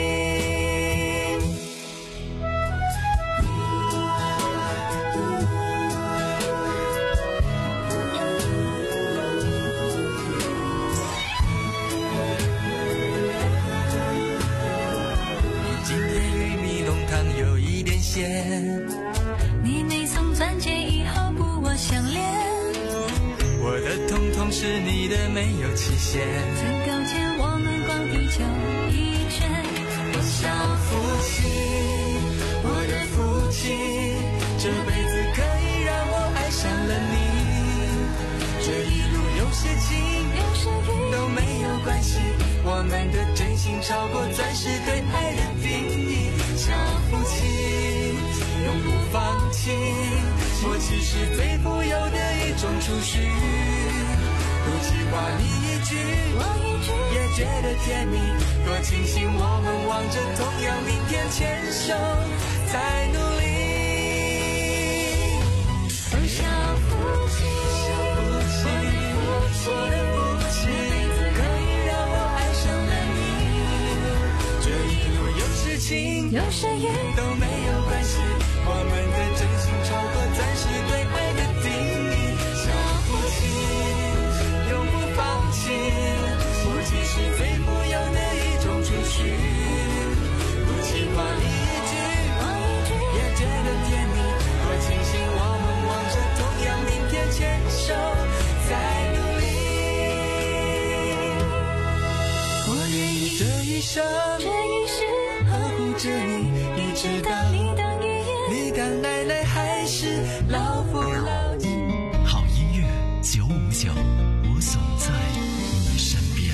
你没送钻戒以后不我相恋， 我的统统是你的没有期限， 曾告诫我们逛地球一圈。 我小夫妻，我的夫妻， 我们的真心超过钻石对爱的定义。相夫妻，永不放弃，默契是最富有的一种储蓄。不计划你一句，我一句，也觉得甜蜜。多庆幸我们望着同样明天，牵手在努力。 哦，小夫妻，小夫妻，我的夫妻， 可以让我爱上了你。这一路有事情， 有谁也都没有关系。我们的真心超过钻石对爱的定义。小夫妻，永不放弃，默契是最富有的一种储蓄。不计划你一句，我一句，也觉得甜蜜。多庆幸我们望着同样明天，牵手在努力。我愿意这一生， 这一世呵护着你，一直到你当爷爷， 你当奶奶，还是老夫老妻。 好音乐九五九，我总在你身边。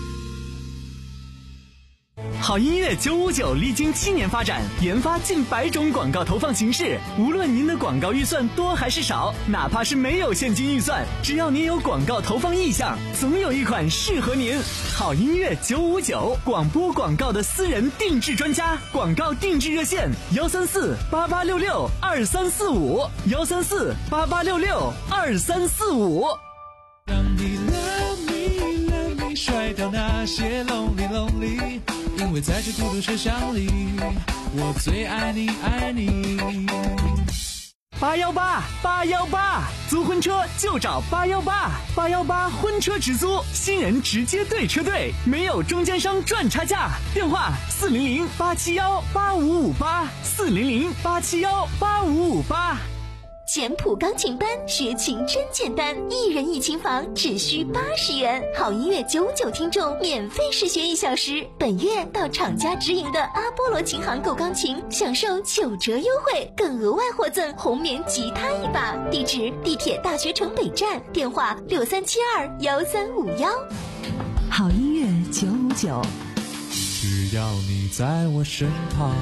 好音乐九五九历经七年发展，研发近百种广告投放形式。无论您的广告预算多还是少，哪怕是没有现金预算，只要您有广告投放意向，总有一款适合您。好音乐九五九，广播广告的私人定制专家，广告定制热线：幺三四八八六六二三四五，幺三四八八六六二三四五。 让你 love me love me， 甩掉那些 lonely lonely， 因为在这孤独车厢里，我最爱你爱你。 八幺八八幺八，租婚车就找八幺八，八幺八婚车直租，新人直接对车队，没有中间商赚差价。电话四零零八七幺八五五八，四零零八七幺八五五八。 简谱钢琴班学琴真简单，一人一琴房只需八十元。好音乐九五九听众免费试学一小时，本月到厂家直营的阿波罗琴行购钢琴，享受九折优惠，更额外获赠红棉吉他一把。地址：地铁大学城北站，电话六三七二幺三五幺。 好音乐九五九， 只要你在我身旁。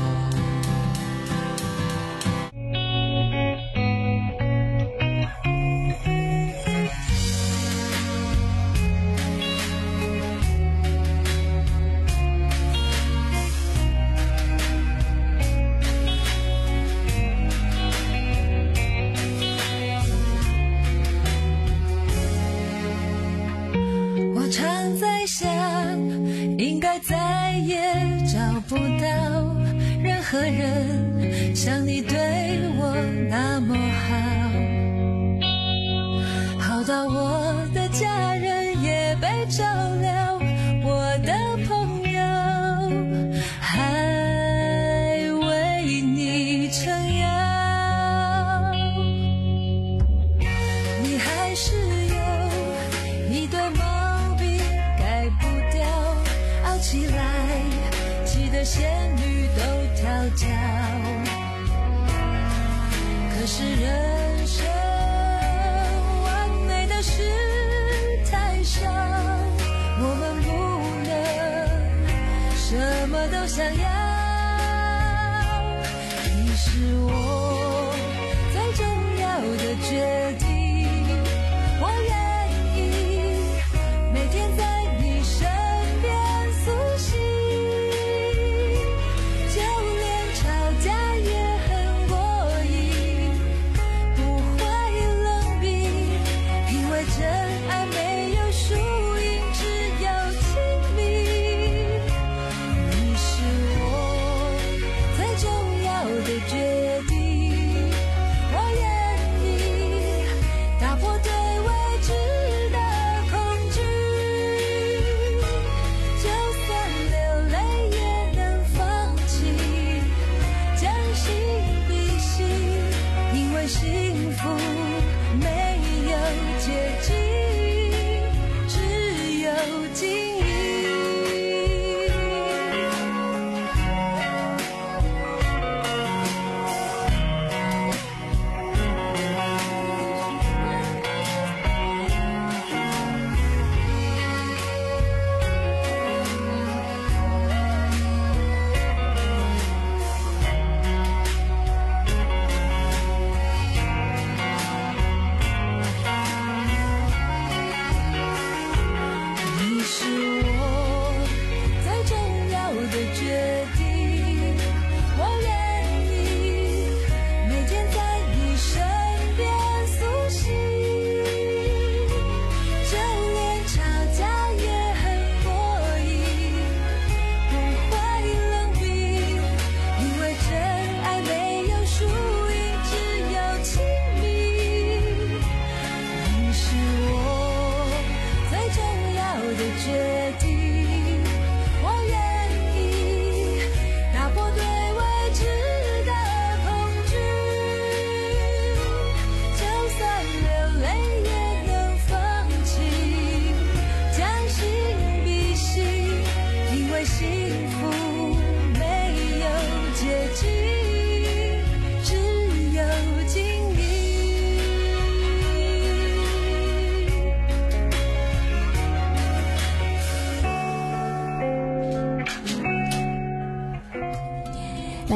再也找不到任何人像你对我那么好，好到我的家人也被照料，我的朋友还为你撑腰，你还是有一对毛病改不掉，傲起来气得仙女都跳脚，可是人生完美的事太少，我们不能什么都想要，你是我最重要的决定，我愿意每天在你身边苏醒，就连吵架也很过瘾，不会冷冰，因为真爱没有输赢，只有亲密，你是我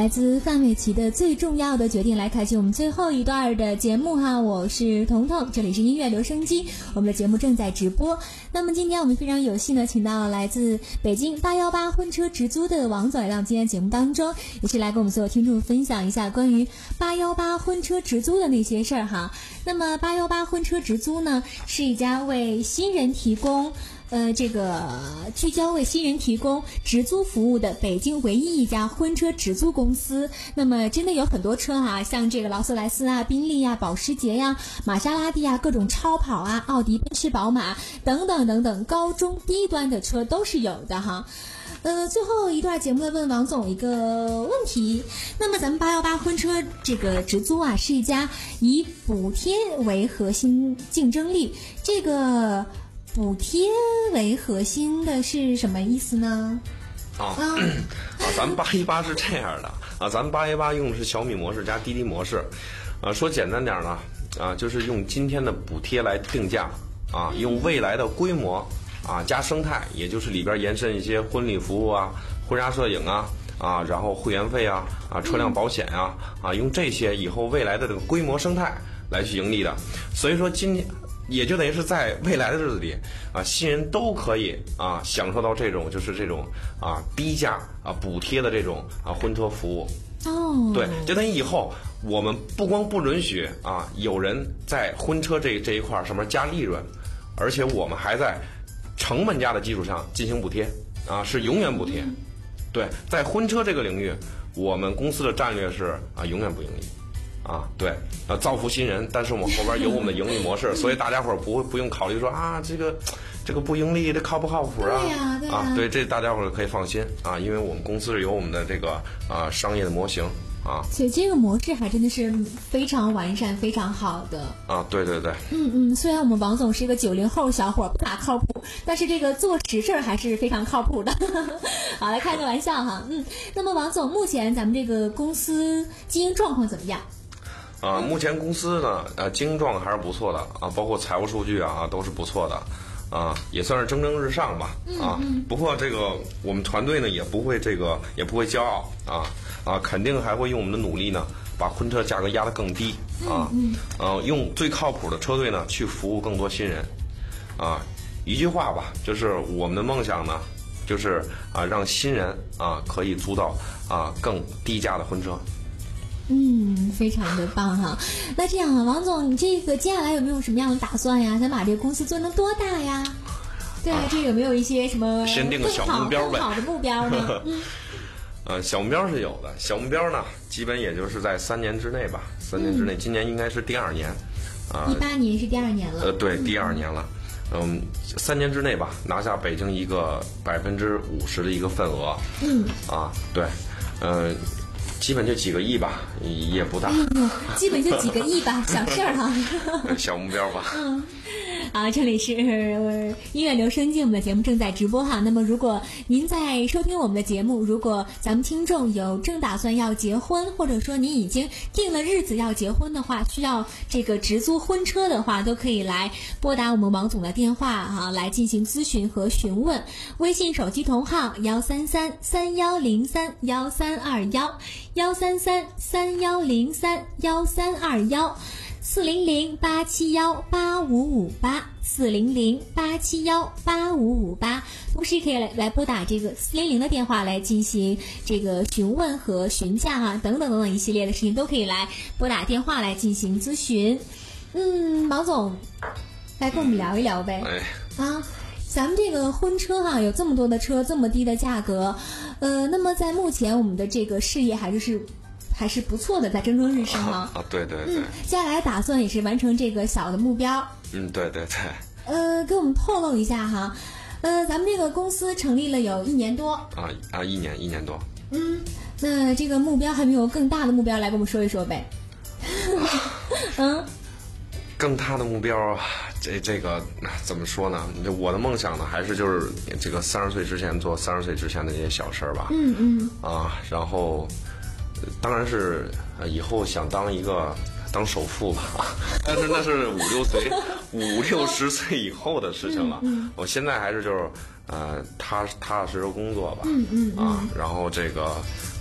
来自范玮琪的最重要的决定，来开启我们最后一段的节目哈。我是彤彤，这里是音乐留声机，我们的节目正在直播。那么今天我们非常有幸的请到来自北京八一八婚车直租的王总来到今天节目当中，也是来跟我们所有听众分享一下关于八一八婚车直租的那些事儿哈。那么八一八婚车直租呢，是一家为新人提供呃，这个聚焦为新人提供直租服务的北京唯一一家婚车直租公司。那么真的有很多车啊，像这个劳斯莱斯啊、宾利啊、保时捷呀、啊、玛莎拉蒂啊，各种超跑啊、奥迪、奔驰、宝马等等等等，高中低端的车都是有的哈。呃，最后一段节目问王总一个问题，那么咱们八一八婚车这个直租啊，是一家以补贴为核心竞争力，这个补贴为核心的是什么意思呢？ 啊，啊咱们八一八是这样的啊，咱们八一八用的是小米模式加滴滴模式，啊，说简单点呢，啊，就是用今天的补贴来定价，啊，用未来的规模啊加生态，也就是里边延伸一些婚礼服务啊、婚纱摄影啊。啊，然后会员费啊，啊，车辆保险啊，啊，用这些以后未来的这个规模生态来去盈利的，所以说今天。也就等于是在未来的日子里啊，新人都可以啊享受到这种就是这种啊低价啊补贴的这种啊婚车服务。 哦， 对，就等于以后我们不光不允许啊有人在婚车这这一块上面加利润，而且我们还在成本价的基础上进行补贴啊，是永远补贴。嗯、对，在婚车这个领域，我们公司的战略是啊永远不盈利。啊，对，啊，造福新人，但是我们后边有我们的盈利模式，所以大家伙儿不不用考虑说啊，这个这个不盈利，这靠不靠谱啊？ 对呀，对呀。 啊，对，这大家伙儿可以放心啊，因为我们公司是有我们的这个啊商业的模型啊。 所以这个模式还真的是非常完善、非常好的。 啊，对对对。 嗯嗯，虽然我们王总是一个九零后小伙，不咋靠谱，但是这个做实事还是非常靠谱的。好，来开个玩笑哈。嗯，那么王总，目前咱们这个公司经营状况怎么样？ 啊，目前公司呢，呃，经营状况还是不错的啊，包括财务数据啊，都是不错的，啊，也算是蒸蒸日上吧，啊，不过这个我们团队呢也不会这个也不会骄傲啊啊，肯定还会用我们的努力呢，把婚车价格压得更低啊，呃，用最靠谱的车队呢去服务更多新人，啊，一句话吧，就是我们的梦想呢，就是啊让新人啊可以租到啊更低价的婚车。 嗯，非常的棒哈。那这样啊，王总，你这个接下来有没有什么样的打算呀？想把这个公司做成多大呀？对啊，这有没有一些什么先定个小目标呗？ 更好的目标呢？嗯， 呃，小目标是有的，小目标呢，基本也就是在三年之内吧。三年之内，嗯、今年应该是第二年，啊、 呃，一八年是第二年了。 呃，对，第二年了。嗯，三年之内吧，拿下北京一个百分之五十的一个份额。嗯，啊，对，呃。基本就几个亿吧，也不大。 嗯、基本就几个亿吧，小事儿哈。 小目标吧。 嗯。好，这里是音乐留声机，我们的节目正在直播哈。那么，如果您在收听我们的节目，如果咱们听众有正打算要结婚，或者说您已经定了日子要结婚的话，需要这个直租婚车的话，都可以来拨打我们王总的电话哈，来进行咨询和询问。微信手机同号幺三三三幺零三幺三二幺幺三三三幺零三幺三二幺。四零零八七幺八五五八，四零零八七幺八五五八，同时可以来来拨打这个四零零的电话来进行这个询问和询价啊，等等等等一系列的事情都可以来拨打电话来进行咨询。嗯，王总，来跟我们聊一聊呗。 哎、 啊，咱们这个婚车哈、啊，有这么多的车，这么低的价格，呃，那么在目前我们的这个事业还是是。还是不错的，在蒸蒸日上哈。 啊，对对对。 嗯，接下来打算也是完成这个小的目标。 嗯，对对对。 呃，给我们透露一下哈，呃，咱们这个公司成立了有一年多。 啊啊，一年一年多。 嗯，那这个目标还没有更大的目标来跟我们说一说呗。嗯。 更大的目标啊，这这个怎么说呢？我的梦想呢，还是就是这个三十岁之前做三十岁之前的这些小事儿吧。 嗯嗯。 啊，然后。当然是，呃，以后想当一个当首富吧，但是那是五六岁、五六十岁以后的事情了。 嗯嗯、 我现在还是就是，呃，踏踏实实工作吧， 嗯嗯嗯、 啊，然后这个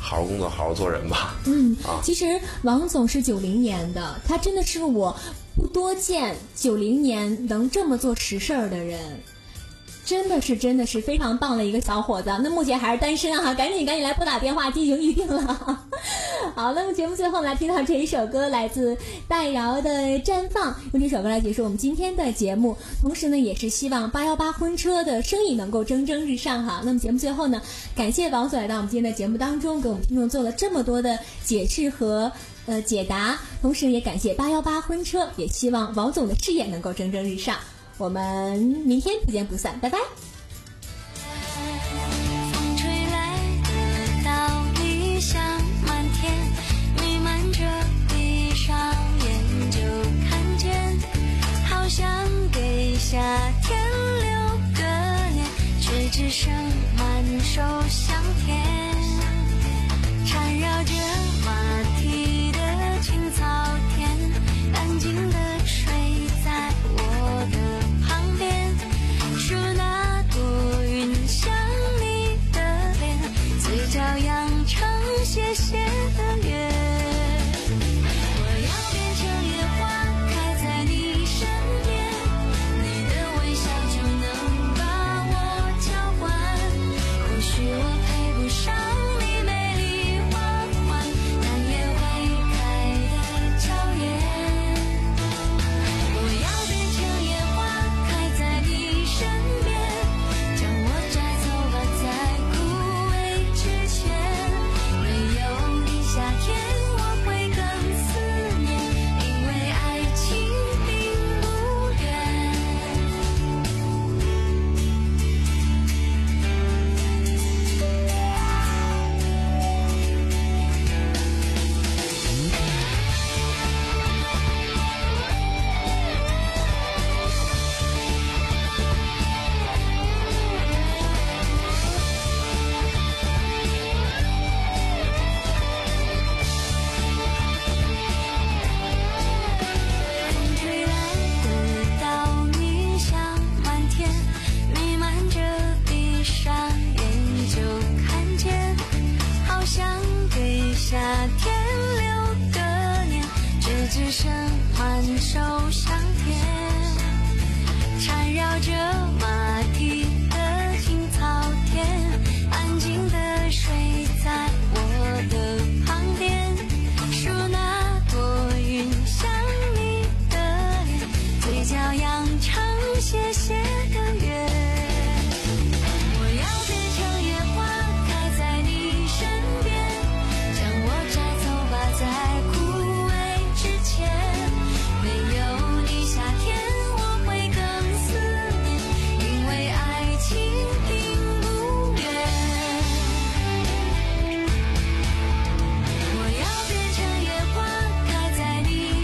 好好工作，好好做人吧。 嗯， 啊， 其实王总是九零年的，他真的是我不多见九零年能这么做实事儿的人。真的是真的是非常棒的一个小伙子，那目前还是单身啊，赶紧赶紧来拨打电话进行预定了。好，那么节目最后来听到这一首歌，来自戴瑶的《绽放》，用这首歌来结束我们今天的节目。同时呢，也是希望八幺八婚车的生意能够蒸蒸日上哈。那么节目最后呢，感谢王总来到我们今天的节目当中，给我们听众做了这么多的解释和呃解答，同时也感谢八幺八婚车，也希望王总的事业能够蒸蒸日上。我们明天不见不散，拜拜。 风吹来的稻米香满天，弥漫着闭上眼就看见，好像给夏天留个念，却只剩满手香甜，缠绕着马蹄的青草田，安静地睡在我的旁边，数那朵云像你的脸，嘴角扬成斜斜的月。我要变成野花开在你身边，你的微笑就能把我交换，或许我配不上你美丽花环，但也会开得娇艳。我要变成野花开在你身边，将我摘走吧，在枯萎之前，没有你夏天我会更思念，因为爱情并不远。风吹来的稻米香满天，弥漫着闭上眼就看见，好像给夏天留个念，却只剩满手香甜，缠绕着马